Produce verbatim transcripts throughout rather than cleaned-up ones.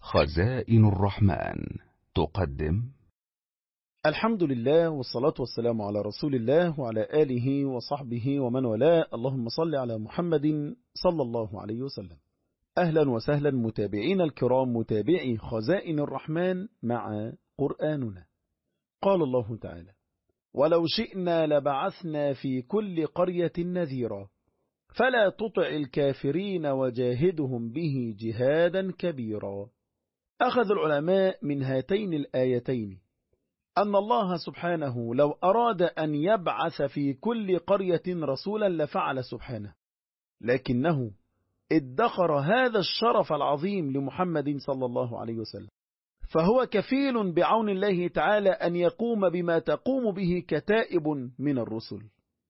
خزائن الرحمن تقدم. الحمد لله والصلاة والسلام على رسول الله وعلى آله وصحبه ومن والاه. اللهم صل على محمد صلى الله عليه وسلم. أهلا وسهلا متابعين الكرام، متابعي خزائن الرحمن مع قرآننا. قال الله تعالى: ولو شئنا لبعثنا في كل قرية نذيرا فلا تطع الكافرين وجاهدهم به جهادا كبيرا. أخذ العلماء من هاتين الآيتين أن الله سبحانه لو أراد أن يبعث في كل قرية رسولا لفعل سبحانه، لكنه ادخر هذا الشرف العظيم لمحمد صلى الله عليه وسلم، فهو كفيل بعون الله تعالى أن يقوم بما تقوم به كتائب من الرسل.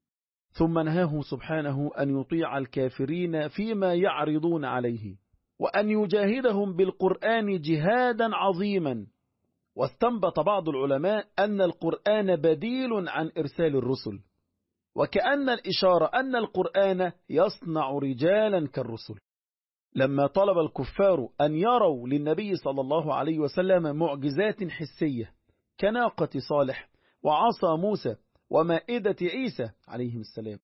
ثم نهاه سبحانه أن يطيع الكافرين فيما يعرضون عليه، وأن يجاهدهم بالقرآن جهادا عظيما. واستنبط بعض العلماء أن القرآن بديل عن إرسال الرسل، وكأن الإشارة أن القرآن يصنع رجالا كالرسل. لما طلب الكفار أن يروا للنبي صلى الله عليه وسلم معجزات حسية كناقة صالح وعصا موسى ومائدة عيسى عليهم السلام،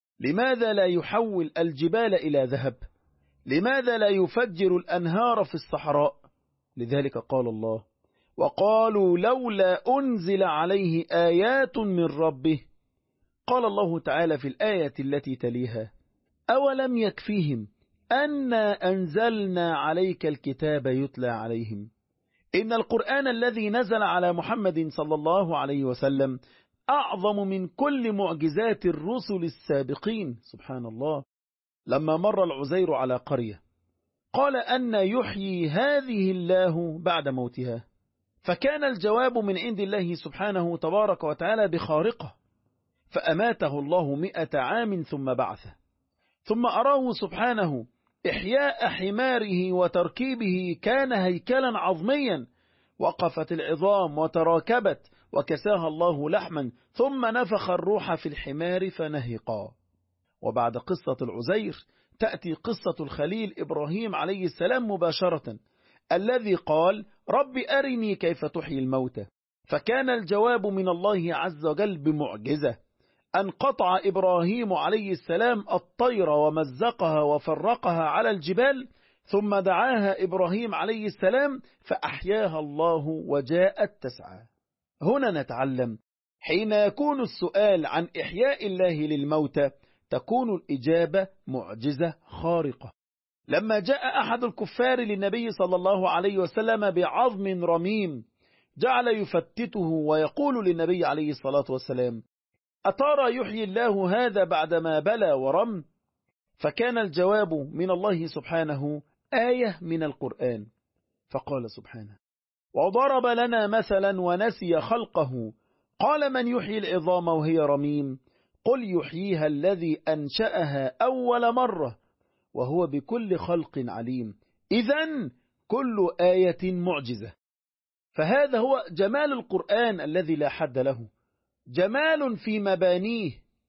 لماذا لا يحول الجبال إلى ذهب؟ لماذا لا يفجر الأنهار في الصحراء؟ لذلك قال الله: وقالوا لولا أنزل عليه آيات من ربه. قال الله تعالى في الآية التي تليها: أولم يكفيهم أنا أنزلنا عليك الكتاب يتلى عليهم. إن القرآن الذي نزل على محمد صلى الله عليه وسلم أعظم من كل معجزات الرسل السابقين. سبحان الله. لما مر العزير على قرية قال: أن يحيي هذه الله بعد موتها؟ فكان الجواب من عند الله سبحانه تبارك وتعالى بخارقة، فأماته الله مئة عام ثم بعثه. ثم أراه سبحانه إحياء حماره وتركيبه، كان هيكلا عظميا، وقفت العظام وتراكبت وكساها الله لحما، ثم نفخ الروح في الحمار فنهقا. وبعد قصة العزير تأتي قصة الخليل إبراهيم عليه السلام مباشرة، الذي قال: رب أرني كيف تحيي الموتى. فكان الجواب من الله عز وجل بمعجزة، أن قطع إبراهيم عليه السلام الطير ومزقها وفرقها على الجبال، ثم دعاها إبراهيم عليه السلام فأحياها الله وجاءت تسعى. هنا نتعلم حين يكون السؤال عن إحياء الله للموتى تكون الإجابة معجزة خارقة. لما جاء أحد الكفار للنبي صلى الله عليه وسلم بعظم رميم جعل يفتته ويقول للنبي عليه الصلاة والسلام: أترى يحيي الله هذا بعدما بلى ورم؟ فكان الجواب من الله سبحانه آية من القرآن، فقال سبحانه: وضرب لنا مثلا ونسي خلقه قال: من يحيي العظام وهي رميم؟ قل يحييها الذي أنشأها أول مرة وهو بكل خلق عليم. إذن كل آية معجزة. فهذا هو جمال القرآن الذي لا حد له، جمال في مبانيه،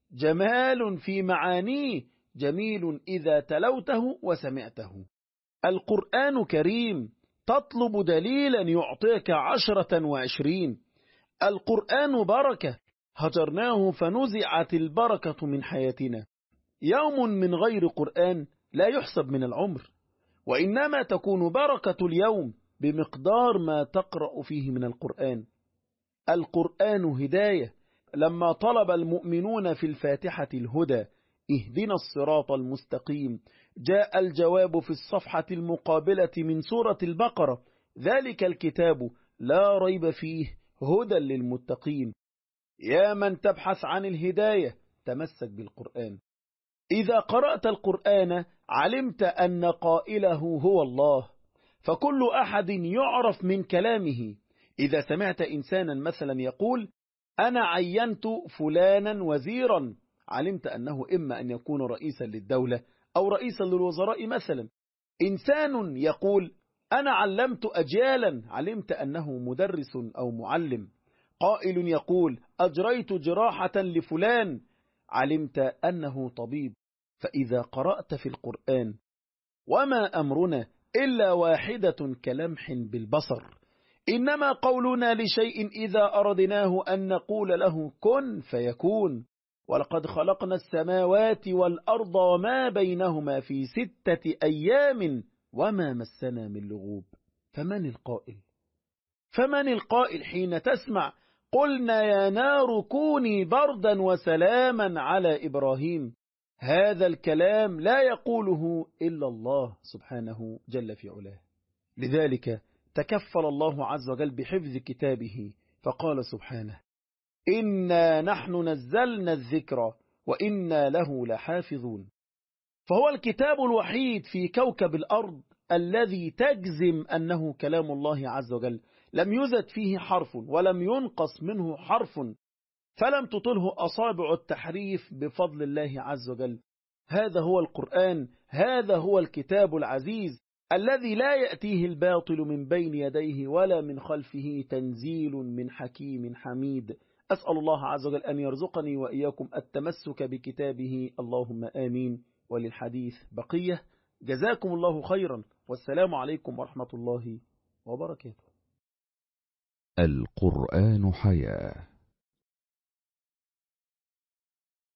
جمال في معانيه، جميل إذا تلوته وسمعته. القرآن كريم، تطلب دليلا يعطيك عشرة وعشرين. القرآن بركة، هجرناه فنزعت البركة من حياتنا. يوم من غير قرآن لا يحسب من العمر، وإنما تكون بركة اليوم بمقدار ما تقرأ فيه من القرآن. القرآن هداية. لما طلب المؤمنون في الفاتحة الهدى: اهدنا الصراط المستقيم، جاء الجواب في الصفحة المقابلة من سورة البقرة: ذلك الكتاب لا ريب فيه هدى للمتقين. يا من تبحث عن الهداية تمسك بالقرآن. إذا قرأت القرآن علمت أن قائله هو الله، فكل أحد يعرف من كلامه. إذا سمعت إنسانا مثلا يقول: أنا عينت فلانا وزيرا، علمت أنه إما أن يكون رئيسا للدولة أو رئيسا للوزراء مثلا. إنسان يقول: أنا علمت أجيالا، علمت أنه مدرس أو معلم. قائل يقول: أجريت جراحة لفلان، علمت أنه طبيب. فإذا قرأت في القرآن: وما أمرنا إلا واحدة كلمح بالبصر، إنما قولنا لشيء إذا أردناه أن نقول له كن فيكون. ولقد خلقنا السماوات والأرض وما بينهما في ستة أيام وما مسنا من لغوب. فمن القائل فمن القائل حين تسمع قلنا يا نار كوني بردا وسلاما على إبراهيم؟ هذا الكلام لا يقوله إلا الله سبحانه جل في علاه. لذلك تكفل الله عز وجل بحفظ كتابه فقال سبحانه إنا نحن نزلنا الذكر وإنا له لحافظون. فهو الكتاب الوحيد في كوكب الأرض الذي تجزم أنه كلام الله عز وجل، لم يزد فيه حرف ولم ينقص منه حرف، فلم تطله أصابع التحريف بفضل الله عز وجل. هذا هو القرآن، هذا هو الكتاب العزيز الذي لا يأتيه الباطل من بين يديه ولا من خلفه، تنزيل من حكيم حميد. أسأل الله عز وجل أن يرزقني وإياكم التمسك بكتابه، اللهم آمين. وللحديث بقية. جزاكم الله خيرا، والسلام عليكم ورحمة الله وبركاته. القرآن حياة.